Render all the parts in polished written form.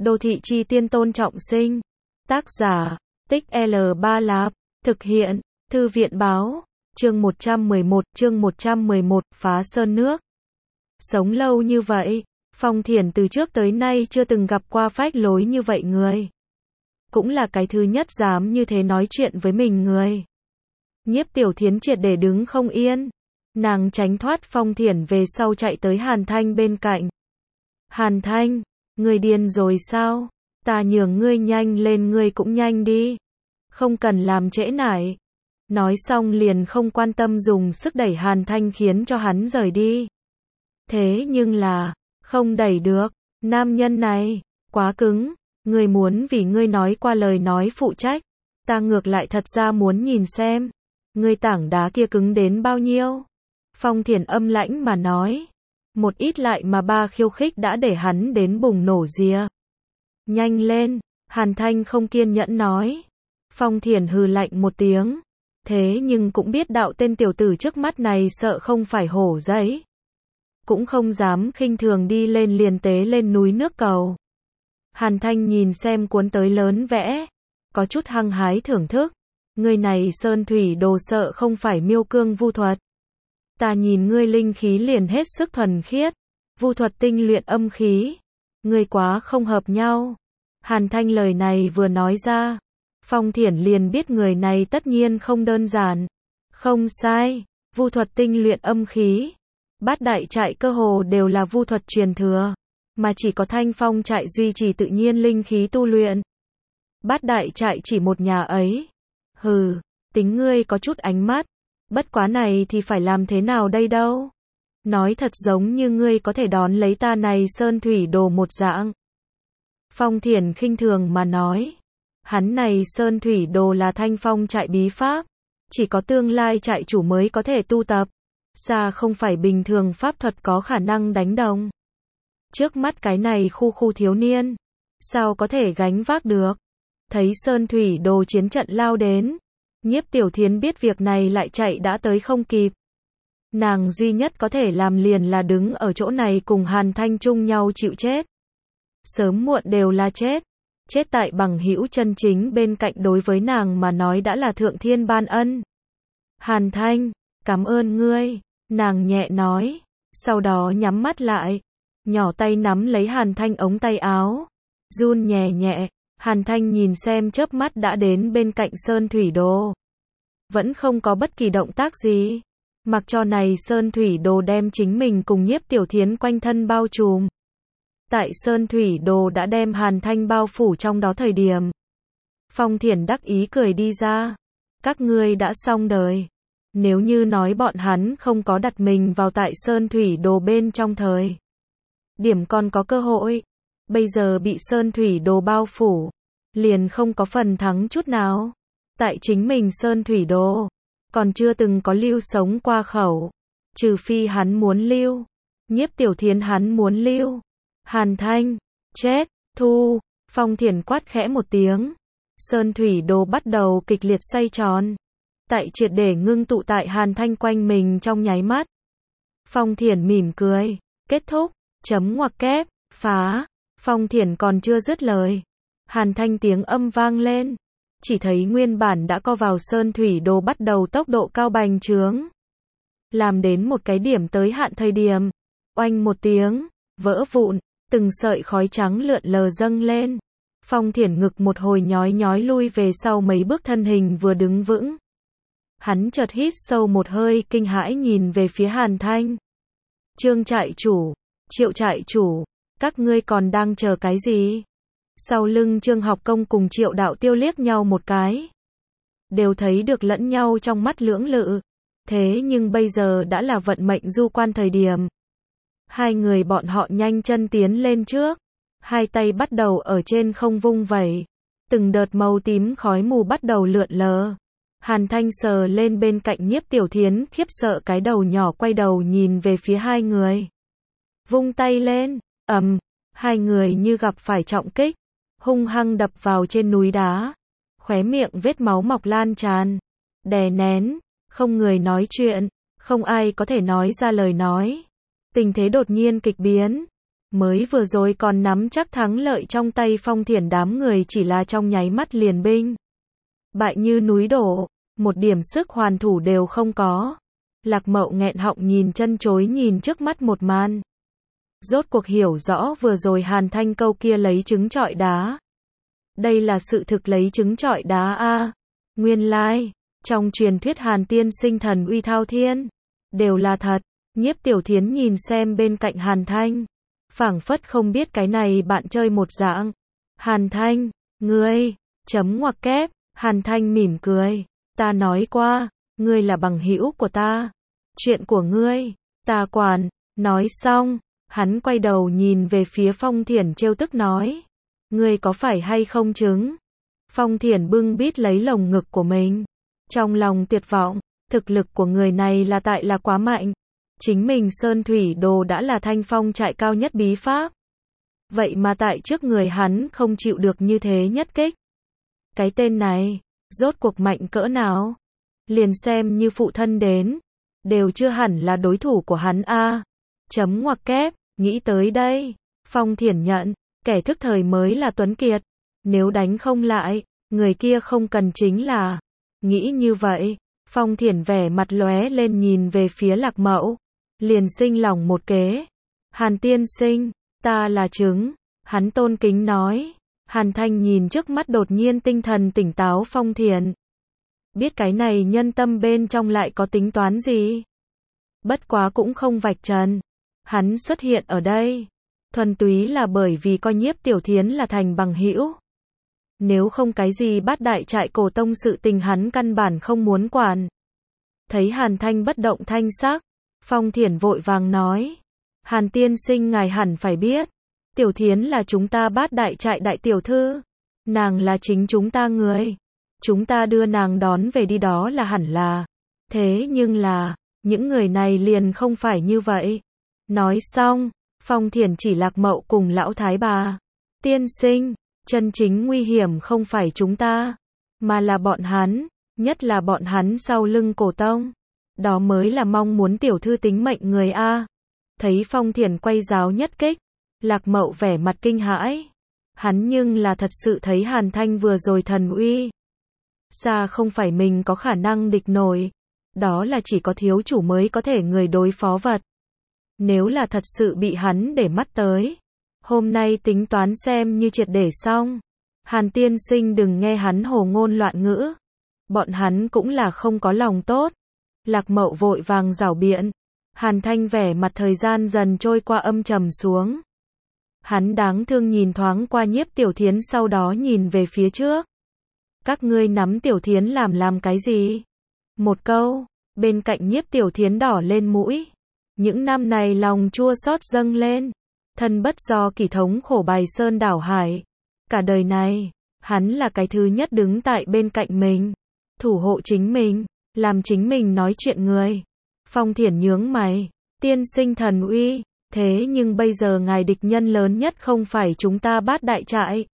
Đô thị chi tiên Tôn Trọng Sinh. Tác giả, Tích L3 Lạp. Thực hiện, Thư viện báo. Chương 111, Phá Sơn Nước. Sống lâu như vậy, Phong Thiển từ trước tới nay chưa từng gặp qua phách lối như vậy người. Cũng là cái thứ nhất dám như thế nói chuyện với mình người. Nhiếp Tiểu Thiến triệt để đứng không yên. Nàng tránh thoát Phong Thiển về sau chạy tới Hàn Thanh bên cạnh. Hàn Thanh, ngươi điên rồi sao? Ta nhường ngươi nhanh lên, ngươi cũng nhanh đi. Không cần làm trễ nải. Nói xong liền không quan tâm dùng sức đẩy Hàn Thanh khiến cho hắn rời đi. Thế nhưng là, không đẩy được, nam nhân này, quá cứng, ngươi muốn vì ngươi nói qua lời nói phụ trách. Ta ngược lại thật ra muốn nhìn xem, ngươi tảng đá kia cứng đến bao nhiêu. Phong Thiển âm lãnh mà nói. Một ít lại mà ba khiêu khích đã để hắn đến bùng nổ rìa. Nhanh lên, Hàn Thanh không kiên nhẫn nói. Phong Thiển hừ lạnh một tiếng. Thế nhưng cũng biết đạo tên tiểu tử trước mắt này sợ không phải hổ giấy. Cũng không dám khinh thường đi lên liền tế lên núi nước cầu. Hàn Thanh nhìn xem cuốn tới lớn vẽ. Có chút hăng hái thưởng thức. Người này sơn thủy đồ sợ không phải miêu cương vu thuật. Ta nhìn ngươi linh khí liền hết sức thuần khiết. Vu thuật tinh luyện âm khí. Ngươi quá không hợp nhau. Hàn Thanh lời này vừa nói ra. Phong Thiển liền biết người này tất nhiên không đơn giản. Không sai. Vu thuật tinh luyện âm khí. Bát đại trại cơ hồ đều là vu thuật truyền thừa. Mà chỉ có Thanh Phong trại duy trì tự nhiên linh khí tu luyện. Bát đại trại chỉ một nhà ấy. Hừ, tính ngươi có chút ánh mắt. Bất quá này thì phải làm thế nào đây đâu. Nói thật giống như ngươi có thể đón lấy ta này sơn thủy đồ một dạng. Phong Thiển khinh thường mà nói. Hắn này sơn thủy đồ là Thanh Phong trại bí pháp. Chỉ có tương lai trại chủ mới có thể tu tập. Xa không phải bình thường pháp thuật có khả năng đánh đồng. Trước mắt cái này khu thiếu niên. Sao có thể gánh vác được. Thấy sơn thủy đồ chiến trận lao đến. Nhiếp Tiểu Thiến biết việc này lại chạy đã tới không kịp. Nàng duy nhất có thể làm liền là đứng ở chỗ này cùng Hàn Thanh chung nhau chịu chết. Sớm muộn đều là chết. Chết tại bằng hữu chân chính bên cạnh đối với nàng mà nói đã là thượng thiên ban ân. Hàn Thanh, cảm ơn ngươi, nàng nhẹ nói. Sau đó nhắm mắt lại. Nhỏ tay nắm lấy Hàn Thanh ống tay áo. Run nhẹ nhẹ. Hàn Thanh nhìn xem chớp mắt đã đến bên cạnh sơn thủy đồ. Vẫn không có bất kỳ động tác gì. Mặc cho này sơn thủy đồ đem chính mình cùng Nhiếp Tiểu Thiến quanh thân bao trùm. Tại sơn thủy đồ đã đem Hàn Thanh bao phủ trong đó thời điểm. Phong Thiển đắc ý cười đi ra. Các ngươi đã xong đời. Nếu như nói bọn hắn không có đặt mình vào tại sơn thủy đồ bên trong thời điểm còn có cơ hội. Bây giờ bị sơn thủy đồ bao phủ. Liền không có phần thắng chút nào. Tại chính mình sơn thủy đồ. Còn chưa từng có lưu sống qua khẩu. Trừ phi hắn muốn lưu. Nhiếp Tiểu Thiến hắn muốn lưu. Hàn Thanh, chết, thu. Phong Thiển quát khẽ một tiếng. Sơn thủy đồ bắt đầu kịch liệt xoay tròn. Tại triệt để ngưng tụ tại Hàn Thanh quanh mình trong nháy mắt. Phong Thiển mỉm cười. Kết thúc, chấm ngoặc kép, phá. Phong Thiển còn chưa dứt lời. Hàn Thanh tiếng âm vang lên. Chỉ thấy nguyên bản đã co vào sơn thủy đồ bắt đầu tốc độ cao bành trướng. Làm đến một cái điểm tới hạn thời điểm. Oanh một tiếng, vỡ vụn, từng sợi khói trắng lượn lờ dâng lên. Phong Thiển ngực một hồi nhói nhói lui về sau mấy bước thân hình vừa đứng vững. Hắn chợt hít sâu một hơi kinh hãi nhìn về phía Hàn Thanh. Trương trại chủ, Triệu trại chủ, các ngươi còn đang chờ cái gì? Sau lưng Trương Học Công cùng Triệu Đạo Tiêu liếc nhau một cái. Đều thấy được lẫn nhau trong mắt lưỡng lự. Thế nhưng bây giờ đã là vận mệnh du quan thời điểm. Hai người bọn họ nhanh chân tiến lên trước. Hai tay bắt đầu ở trên không vung vẩy. Từng đợt màu tím khói mù bắt đầu lượn lờ. Hàn Thanh sờ lên bên cạnh Nhiếp Tiểu Thiến khiếp sợ cái đầu nhỏ quay đầu nhìn về phía hai người. Vung tay lên, hai người như gặp phải trọng kích. Hung hăng đập vào trên núi đá. Khóe miệng vết máu mọc lan tràn. Đè nén, không người nói chuyện. Không ai có thể nói ra lời nói. Tình thế đột nhiên kịch biến. Mới vừa rồi còn nắm chắc thắng lợi trong tay Phong Thiển, đám người chỉ là trong nháy mắt liền binh bại như núi đổ, một điểm sức hoàn thủ đều không có. Lạc Mậu nghẹn họng nhìn chân chối nhìn trước mắt một màn. Rốt cuộc hiểu rõ vừa rồi Hàn Thanh câu kia lấy trứng trọi đá. Đây là sự thực lấy trứng trọi đá a. Nguyên lai, trong truyền thuyết Hàn tiên sinh thần uy thao thiên, đều là thật. Nhiếp Tiểu Thiến nhìn xem bên cạnh Hàn Thanh, phảng phất không biết cái này bạn chơi một dạng. Hàn Thanh, ngươi, chấm ngoặc kép, Hàn Thanh mỉm cười, ta nói qua, ngươi là bằng hữu của ta. Chuyện của ngươi, ta quản, nói xong, hắn quay đầu nhìn về phía Phong Thiển trêu tức nói, ngươi có phải hay không chứng? Phong Thiển bưng bít lấy lồng ngực của mình, trong lòng tuyệt vọng, thực lực của người này là quá mạnh. Chính mình Sơn Thủy Đồ đã là Thanh Phong trại cao nhất bí pháp. Vậy mà tại trước người hắn không chịu được như thế nhất kích. Cái tên này, rốt cuộc mạnh cỡ nào? Liền xem như phụ thân đến, đều chưa hẳn là đối thủ của hắn a. Chấm ngoặc kép, nghĩ tới đây, Phong Thiển nhận, kẻ thức thời mới là tuấn kiệt. Nếu đánh không lại, người kia không cần chính là. Nghĩ như vậy, Phong Thiển vẻ mặt lóe lên nhìn về phía Lạc Mậu. Liền sinh lòng một kế. Hàn tiên sinh, ta là trứng. Hắn tôn kính nói. Hàn Thanh nhìn trước mắt đột nhiên tinh thần tỉnh táo Phong Thiển. Biết cái này nhân tâm bên trong lại có tính toán gì. Bất quá cũng không vạch trần. Hắn xuất hiện ở đây. Thuần túy là bởi vì coi Nhiếp Tiểu Thiến là thành bằng hữu. Nếu không cái gì Bát Đại trại Cổ Tông sự tình hắn căn bản không muốn quản. Thấy Hàn Thanh bất động thanh sắc. Phong Thiển vội vàng nói. Hàn tiên sinh ngài hẳn phải biết. Tiểu Thiến là chúng ta Bát Đại trại đại tiểu thư. Nàng là chính chúng ta người. Chúng ta đưa nàng đón về đi đó là hẳn là. Thế nhưng là, những người này liền không phải như vậy. Nói xong, Phong Thiển chỉ Lạc Mậu cùng lão thái bà. Tiên sinh, chân chính nguy hiểm không phải chúng ta, mà là bọn hắn, nhất là bọn hắn sau lưng Cổ Tông. Đó mới là mong muốn tiểu thư tính mệnh người a. Thấy Phong Thiển quay giáo nhất kích, Lạc Mậu vẻ mặt kinh hãi. Hắn nhưng là thật sự thấy Hàn Thanh vừa rồi thần uy. Xa không phải mình có khả năng địch nổi. Đó là chỉ có thiếu chủ mới có thể người đối phó vật. Nếu là thật sự bị hắn để mắt tới, hôm nay tính toán xem như triệt để xong. Hàn tiên sinh đừng nghe hắn hồ ngôn loạn ngữ. Bọn hắn cũng là không có lòng tốt. Lạc Mậu vội vàng giảo biện. Hàn Thanh vẻ mặt thời gian dần trôi qua âm trầm xuống. Hắn đáng thương nhìn thoáng qua Nhiếp Tiểu Thiến sau đó nhìn về phía trước. Các ngươi nắm Tiểu Thiến làm cái gì? Một câu, bên cạnh Nhiếp Tiểu Thiến đỏ lên mũi. Những năm này lòng chua xót dâng lên. Thân bất do kỳ thống khổ bài sơn đảo hải. Cả đời này, hắn là cái thứ nhất đứng tại bên cạnh mình. Thủ hộ chính mình, làm chính mình nói chuyện người. Phong Thiển nhướng mày. Tiên sinh thần uy. Thế nhưng bây giờ ngài địch nhân lớn nhất không phải chúng ta Bát Đại trại,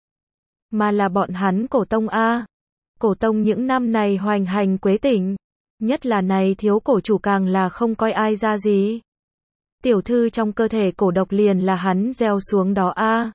mà là bọn hắn Cổ Tông a. Cổ Tông những năm này hoành hành Quế Tỉnh, nhất là này thiếu cổ chủ càng là không coi ai ra gì. Tiểu thư trong cơ thể cổ độc liền là hắn gieo xuống đó a.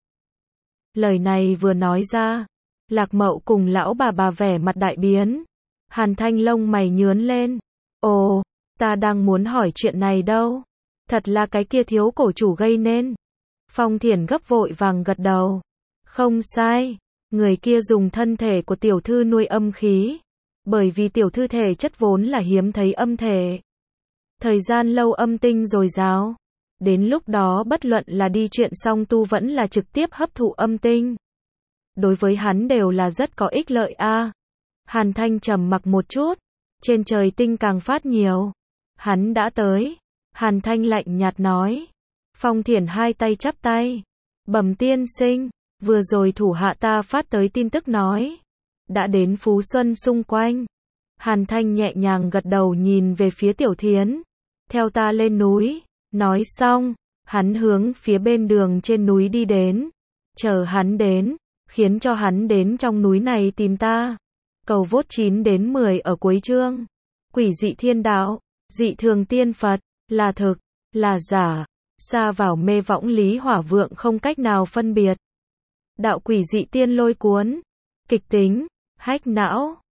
Lời này vừa nói ra, Lạc Mậu cùng lão bà vẻ mặt đại biến. Hàn Thanh lông mày nhướng lên. Ồ, ta đang muốn hỏi chuyện này đâu. Thật là cái kia thiếu cổ chủ gây nên. Phong Thiển gấp vội vàng gật đầu. Không sai, người kia dùng thân thể của tiểu thư nuôi âm khí. Bởi vì tiểu thư thể chất vốn là hiếm thấy âm thể. Thời gian lâu âm tinh dồi dào. Đến lúc đó bất luận là đi chuyện song tu vẫn là trực tiếp hấp thụ âm tinh. Đối với hắn đều là rất có ích lợi a. Hàn Thanh trầm mặc một chút. Trên trời tinh càng phát nhiều. Hắn đã tới. Hàn Thanh lạnh nhạt nói. Phong Thiển hai tay chắp tay. Bẩm tiên sinh, vừa rồi thủ hạ ta phát tới tin tức nói. Đã đến Phú Xuân xung quanh. Hàn Thanh nhẹ nhàng gật đầu nhìn về phía Tiểu Thiến. Theo ta lên núi. Nói xong, hắn hướng phía bên đường trên núi đi đến. Chờ hắn đến, khiến cho hắn đến trong núi này tìm ta. Cầu vốt 9 đến 10 ở cuối chương. Quỷ dị thiên đạo, dị thường tiên Phật, là thực, là giả. Sa vào mê võng Lý Hỏa Vượng không cách nào phân biệt. Đạo quỷ dị tiên lôi cuốn. Kịch tính. Hách não.